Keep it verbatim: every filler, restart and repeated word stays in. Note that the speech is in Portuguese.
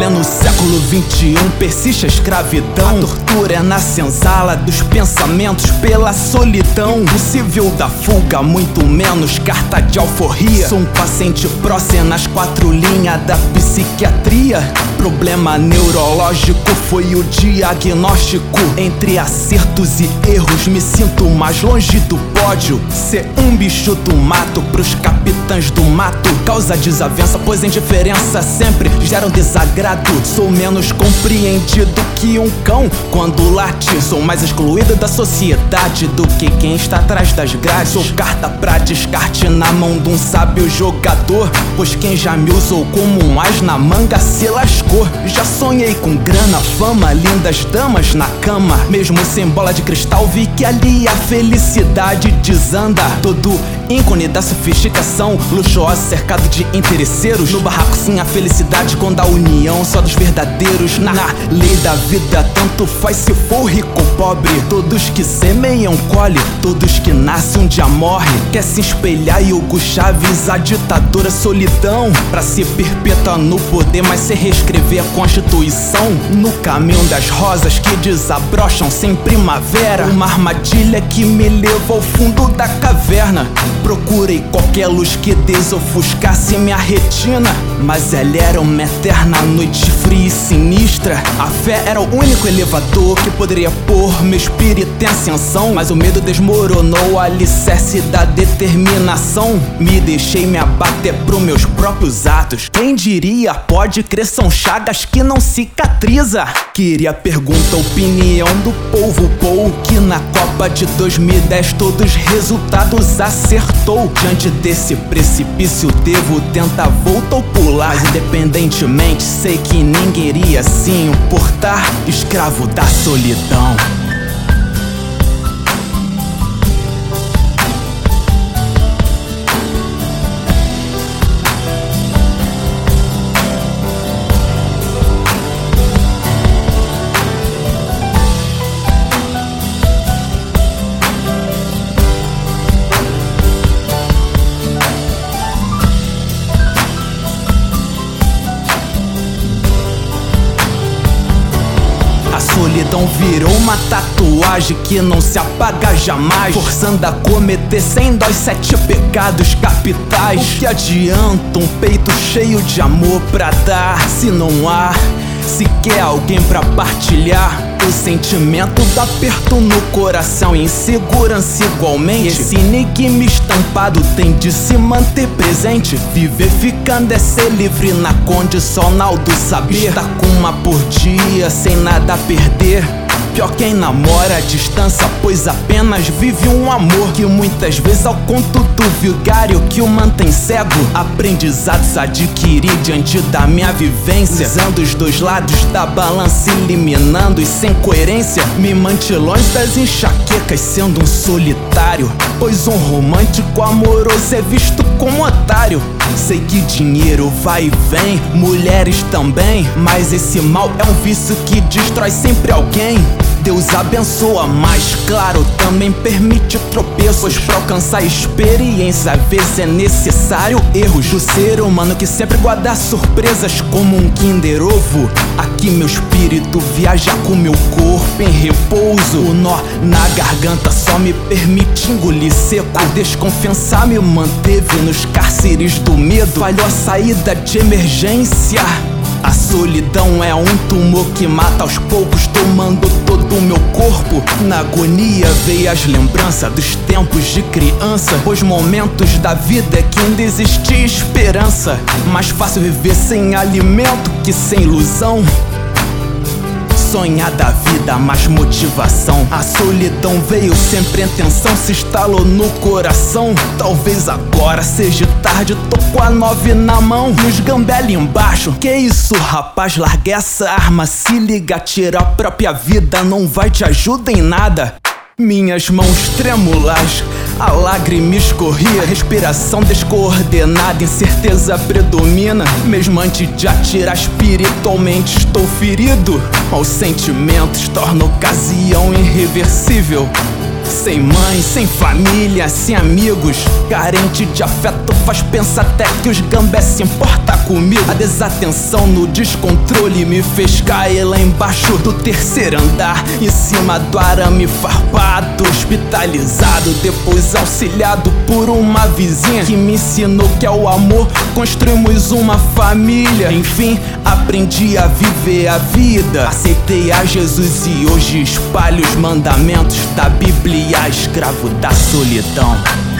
pleno século vinte e um persiste a escravidão. A tortura é na senzala dos pensamentos pela solidão. Impossível da fuga, muito menos carta de alforria. Sou um paciente próximo nas quatro linhas da psiquiatria. Problema neurológico foi o diagnóstico. Entre acertos e erros me sinto mais longe do pódio. Ser um bicho do mato pros capitães do mato causa desavença, pois indiferença sempre gera um desagrado. Sou menos compreendido que um cão quando late. Sou mais excluído da sociedade do que quem está atrás das grades. Sou carta pra descarte na mão de um sábio jogador, pois quem já me usou como um as na manga se lascou. Já sonhei com grana, fama, lindas damas na cama. Mesmo sem bola de cristal vi que ali a felicidade desanda. Todo ícone da sofisticação, luxuosa cercado de interesseiros. No barraco sim a felicidade quando a união só dos verdadeiros. Na lei da vida tanto faz se for rico ou pobre. Todos que semeiam colhe, todos que nascem um dia morre. Quer se espelhar em Hugo Chávez, a ditadura solidão, pra se perpetuar no poder, mas se reescrever a Constituição. No caminho das rosas que desabrocham sem primavera, uma armadilha que me levou ao fundo da caverna. Procurei qualquer luz que desofuscasse minha retina, mas ela era uma eterna noite fria e sinistra. A fé era o único elevador que poderia pôr meu espírito em ascensão, mas o medo desmoronou o alicerce da determinação. Me deixei me abater pros meus próprios atos. Quem diria, pode crer, são chagas que não cicatriza. Queria perguntar a opinião do povo, povo que na Copa de dois mil e dez todos os resultados acertou. Diante desse precipício devo tentar voltar ou pular, mas independentemente sei que ninguém iria se importar. Escravo da solidão. A solidão virou uma tatuagem que não se apaga jamais, forçando a cometer sem dó os sete pecados capitais. O que adianta um peito cheio de amor pra dar, se não há sequer alguém pra partilhar? O sentimento do aperto no coração e insegurança igualmente. Esse enigma estampado tem de se manter presente. Viver ficando é ser livre na condicional do saber. Está com uma por dia sem nada a perder. Pior quem namora à distância, pois apenas vive um amor que muitas vezes ao conto do vigário que o mantém cego. Aprendizados adquiri diante da minha vivência, usando os dois lados da balança, eliminando os sem coerência. Me mantive longe das enxaquecas sendo um solitário, pois um romântico amoroso é visto como otário. Sei que dinheiro vai e vem, mulheres também, mas esse mal é um vício que destrói sempre alguém. Deus abençoa, mas claro, também permite tropeços, pois pra alcançar experiência às vezes é necessário erros do ser humano que sempre guarda surpresas como um Kinder Ovo. Aqui meu espírito viaja com meu corpo em repouso. O nó na garganta só me permite engolir seco. A desconfiança me manteve nos cárceres do medo. Falhou a saída de emergência. A solidão é um tumor que mata aos poucos, tomando todo o meu corpo. Na agonia veio as lembranças dos tempos de criança, pois momentos da vida que ainda existia esperança. Mais fácil viver sem alimento que sem ilusão. Sonhar da vida, mais motivação. A solidão veio sempre em tensão, se instalou no coração. Talvez agora seja tarde, tô com a nove na mão e os gambela embaixo. Que isso, rapaz, larga essa arma, se liga, tira a própria vida, não vai te ajudar em nada. Minhas mãos trêmulas, a lágrima escorria, a respiração descoordenada, incerteza predomina. Mesmo antes de atirar espiritualmente estou ferido. Maus sentimentos tornam ocasião irreversível. Sem mãe, sem família, sem amigos, carente de afeto, faz pensar até que os gambé se importa comigo. A desatenção no descontrole me fez cair lá embaixo do terceiro andar, em cima do arame farpado, hospitalizado, depois auxiliado por uma vizinha que me ensinou que é o amor, construímos uma família. Enfim, aprendi a viver a vida, aceitei a Jesus e hoje espalho os mandamentos da Bíblia, escravo da solidão.